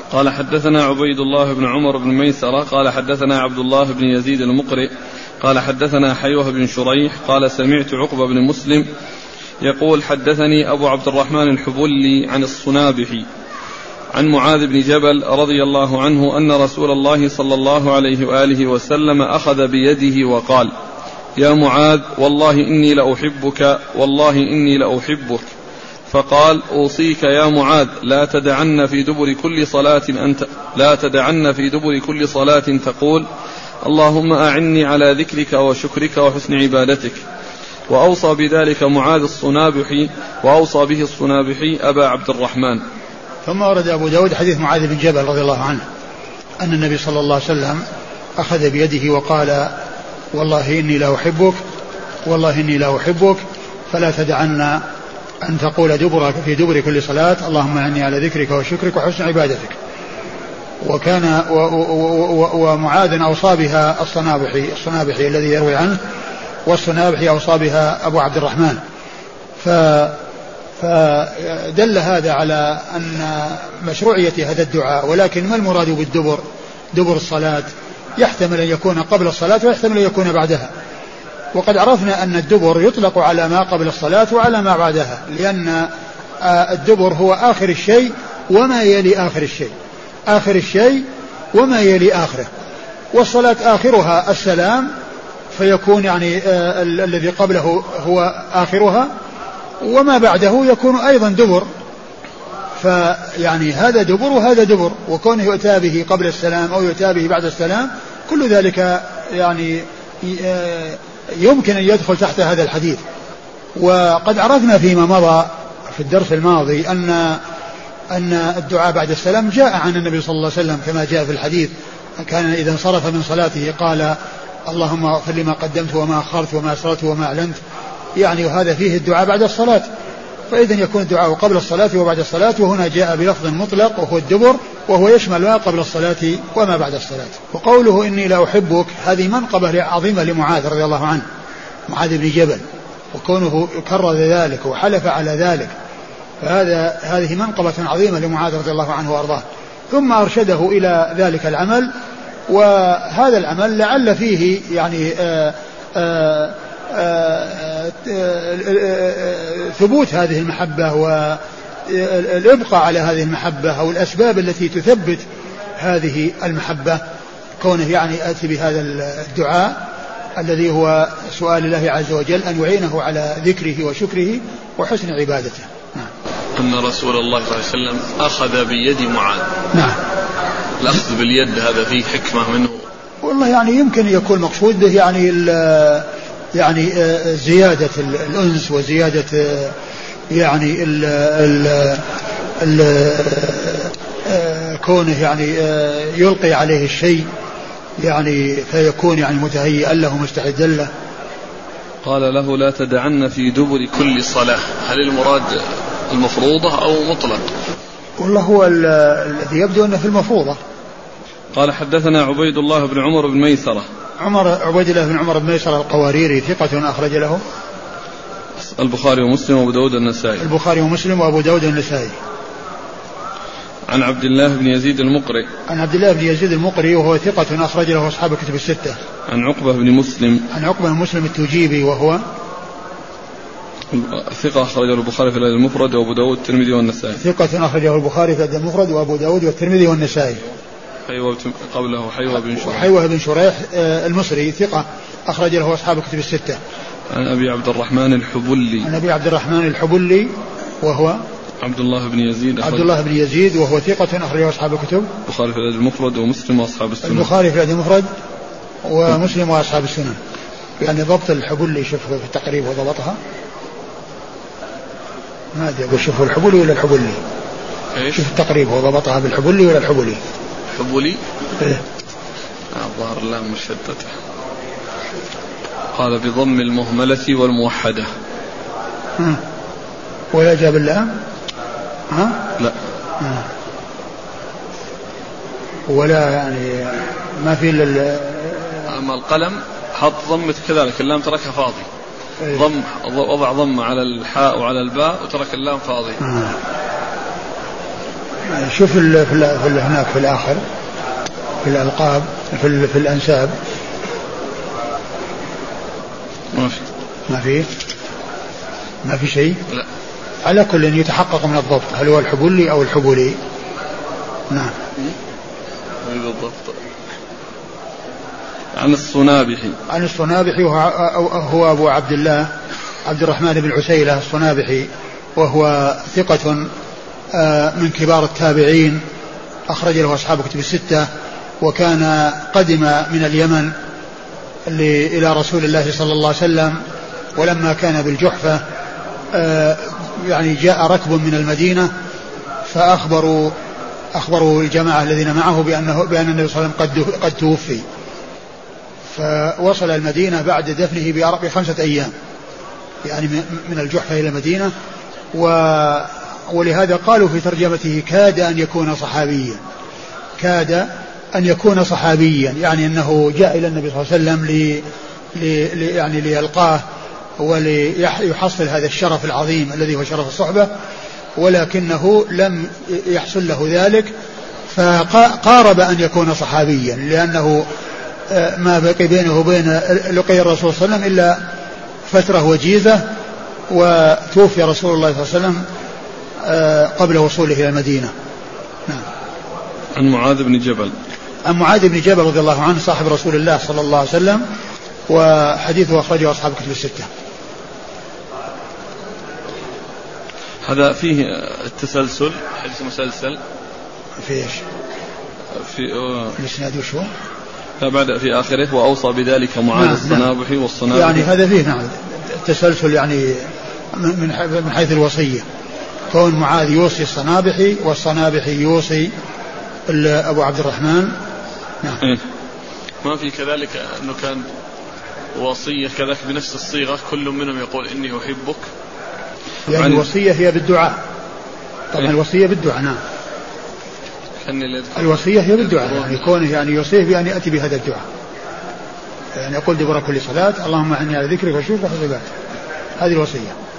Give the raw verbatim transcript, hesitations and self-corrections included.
قال حدثنا عبيد الله بن عمر بن ميسرة قال حدثنا عبد الله بن يزيد المقرئ قال حدثنا حيوة بن شريح قال سمعت عقبة بن مسلم يقول حدثني أبو عبد الرحمن الحبلي عن الصنابحي عن معاذ بن جبل رضي الله عنه أن رسول الله صلى الله عليه وآله وسلم أخذ بيده وقال يا معاذ والله إني لأحبك والله إني لأحبك فقال أوصيك يا معاذ لا تدعن في دبر كل صلاة أنت لا تدعن في دبر كل صلاة تقول اللهم أعني على ذكرك وشكرك وحسن عبادتك. وأوصى بذلك معاذ الصنابحي وأوصى به الصنابحي أبا عبد الرحمن. ثم ورد أبو داود حديث معاذ بن جبل رضي الله عنه أن النبي صلى الله عليه وسلم أخذ بيده وقال والله إني لا أحبك والله إني لا أحبك فلا تدعن أن تقول دبرك في دبر كل صلاة اللهم أعني على ذكرك وشكرك وحسن عبادتك. وكان ومعاذ أوصى بها الصنابحي الصنابحي الذي يروي عنه والصنابحي أوصى بها أبو عبد الرحمن. ف فدل هذا على أن مشروعية هذا الدعاء. ولكن ما المراد بالدبر؟ دبر الصلاة يحتمل أن يكون قبل الصلاة ويحتمل أن يكون بعدها. وقد عرفنا أن الدبر يطلق على ما قبل الصلاة وعلى ما بعدها لأن الدبر هو آخر الشيء وما يلي آخر الشيء آخر الشيء وما يلي آخره. والصلاة آخرها السلام فيكون يعني آه الذي قبله هو آخرها وما بعده يكون أيضا دبر. فيعني هذا دبر وهذا دبر. وكونه يؤتى به قبل السلام أو يؤتى به بعد السلام كل ذلك يعني آه يمكن أن يدخل تحت هذا الحديث. وقد عرفنا فيما مضى في الدرس الماضي أن أن الدعاء بعد السلام جاء عن النبي صلى الله عليه وسلم كما جاء في الحديث كان إذا انصرف من صلاته قال اللهم اغفر لي ما قدمت وما أخرت وما أسررت وما أعلنت يعني وهذا فيه الدعاء بعد الصلاة. فإذا يكون الدعاء قبل الصلاة وبعد الصلاة. وهنا جاء بلفظ مطلق وهو الدبر وهو يشمل ما قبل الصلاة وما بعد الصلاة. وقوله إني لا أحبك هذه منقبة عظيمة لمعاذ رضي الله عنه معاذ بن جبل وكونه كرر ذلك وحلف على ذلك فهذا هذه منقبة عظيمة لمعاذ رضي الله عنه وأرضاه. ثم أرشده إلى ذلك العمل. وهذا العمل لعل فيه يعني آآ آآ آآ آآ ثبوت هذه المحبة والإبقاء على هذه المحبة أو الأسباب التي تثبت هذه المحبة كونه يعني آتي بهذا الدعاء الذي هو سؤال الله عز وجل أن يعينه على ذكره وشكره وحسن عبادته. نعم. أن رسول الله صلى الله عليه وسلم أخذ بيد معاذ. نعم. الأخذ باليد هذا فيه حكمة منه. والله يعني يمكن يكون مقصود به يعني يعني زيادة الأنس وزيادة يعني ال ال ال كونه يعني يلقي عليه الشيء يعني فيكون يعني متهيئا له مستعدا له. قال له لا تدعن في دبر كل صلاة هل المراد المفروضة أو مطلق؟ والله هو الذي يبدو أنه في المفروضة. قال حدثنا عبيد الله بن عمر بن ميسرة عمر عبيد الله بن عمر بن ميسرة القواريري ثقة أخرج له البخاري ومسلم وأبو داود النسائي. البخاري ومسلم وأبو داود النسائي. عن عبد الله بن يزيد المقري عن عبد الله بن يزيد المقري وهو ثقة أخرج له أصحاب الكتب الستة. عن عقبة بن مسلم عن عقبة بن مسلم التوجيبي وهو ثقة أخرجه البخاري في الأدب المفرد وأبو داود والترمذي والنسائي. ثقة أخرجه البخاري في الأدب المفرد وأبو داود والترمذي والنسائي. حيوة قبله حيوة بن شريح حيوة بن شريح المصري ثقة أخرج له أصحاب الكتب الستة. عن أبي عبد الرحمن الحبلي عن أبي عبد الرحمن الحبلي وهو عبد الله بن يزيد عبد الله بن يزيد وهو ثقة أخرجه أصحاب الكتب البخاري في الأدب المفرد ومسلم وأصحاب السنن. البخاري في الأدب المفرد ومسلم وأصحاب السنن. يعني ضبط الحبلي شوف في التقريب وضبطها ما أدري أقول شوفوا الحبلي ولا الحبلي إيش؟ شوف التقريب وضبطها بالحبلي ولا الحبلي حبلي إيه؟ الظاهر اللام مشددة. قال بضم المهملة والموحدة. ها ولا جاب اللام؟ ها لا ها. ولا يعني ما في الا اما القلم حط ضمة كذلك اللام تركها فاضي. إيه؟ ضم وضع ضمة على الحاء وعلى الباء وترك اللام فاضي. ها. شوف ال في, ال في ال هناك في الآخر في الألقاب في, ال في الأنساب ما في ما في ما في شيء. لا. على كل يتحقق من الضبط هل هو الحبولي أو الحبولي. نعم. بالضبط. عن الصنابحي عن الصنابحي وهو أبو عبد الله عبد الرحمن بن عسيلة الصنابحي وهو ثقة من كبار التابعين أخرج له أصحاب كتب الستة وكان قدم من اليمن إلى رسول الله صلى الله عليه وسلم ولما كان بالجحفة يعني جاء ركب من المدينة فأخبروا أخبروا الجماعة الذين معه بأنه بأن النبي صلى الله عليه وسلم قد قد توفي فوصل المدينة بعد دفنه بخمسة أيام يعني من الجحفة إلى المدينة ولهذا قالوا في ترجمته كاد أن يكون صحابيا كاد أن يكون صحابيا يعني أنه جاء إلى النبي صلى الله عليه وسلم لي لي يعني ليلقاه وليحصل هذا الشرف العظيم الذي هو شرف الصحبة ولكنه لم يحصل له ذلك فقارب أن يكون صحابيا لأنه ما بقي بينه وبين لقي الرسول صلى الله عليه وسلم إلا فترة وجيزة وتوفي رسول الله صلى الله عليه وسلم قبل وصوله إلى المدينة. نعم. عن معاذ بن جبل عن معاذ بن جبل رضي الله عنه صاحب رسول الله صلى الله عليه وسلم وحديثه أخرجه أصحاب كتب الستة. هذا فيه التسلسل حديث مسلسل في ايش؟ في الاسناد وشو؟ بعد في آخره وأوصى بذلك معاذ نعم الصنابحي نعم. والصنابحي يعني هذا فيه نعم التسلسل يعني من حيث الوصية كون معاذ يوصي الصنابحي والصنابحي يوصي أبو عبد الرحمن. نعم. إيه؟ ما في كذلك أنه كان وصية كذلك بنفس الصيغة كل منهم يقول إني أحبك يعني الوصية هي بالدعاء طبعا. إيه؟ الوصية بالدعاء. نعم. الوصية هي بالدعاء يعني كونه يعني يوصيه بأن يأتي بهذا الدعاء يعني يقول دبر كل صلاة اللهم أعني على ذكرك وشكرك وحسن عبادتك هذه الوصية.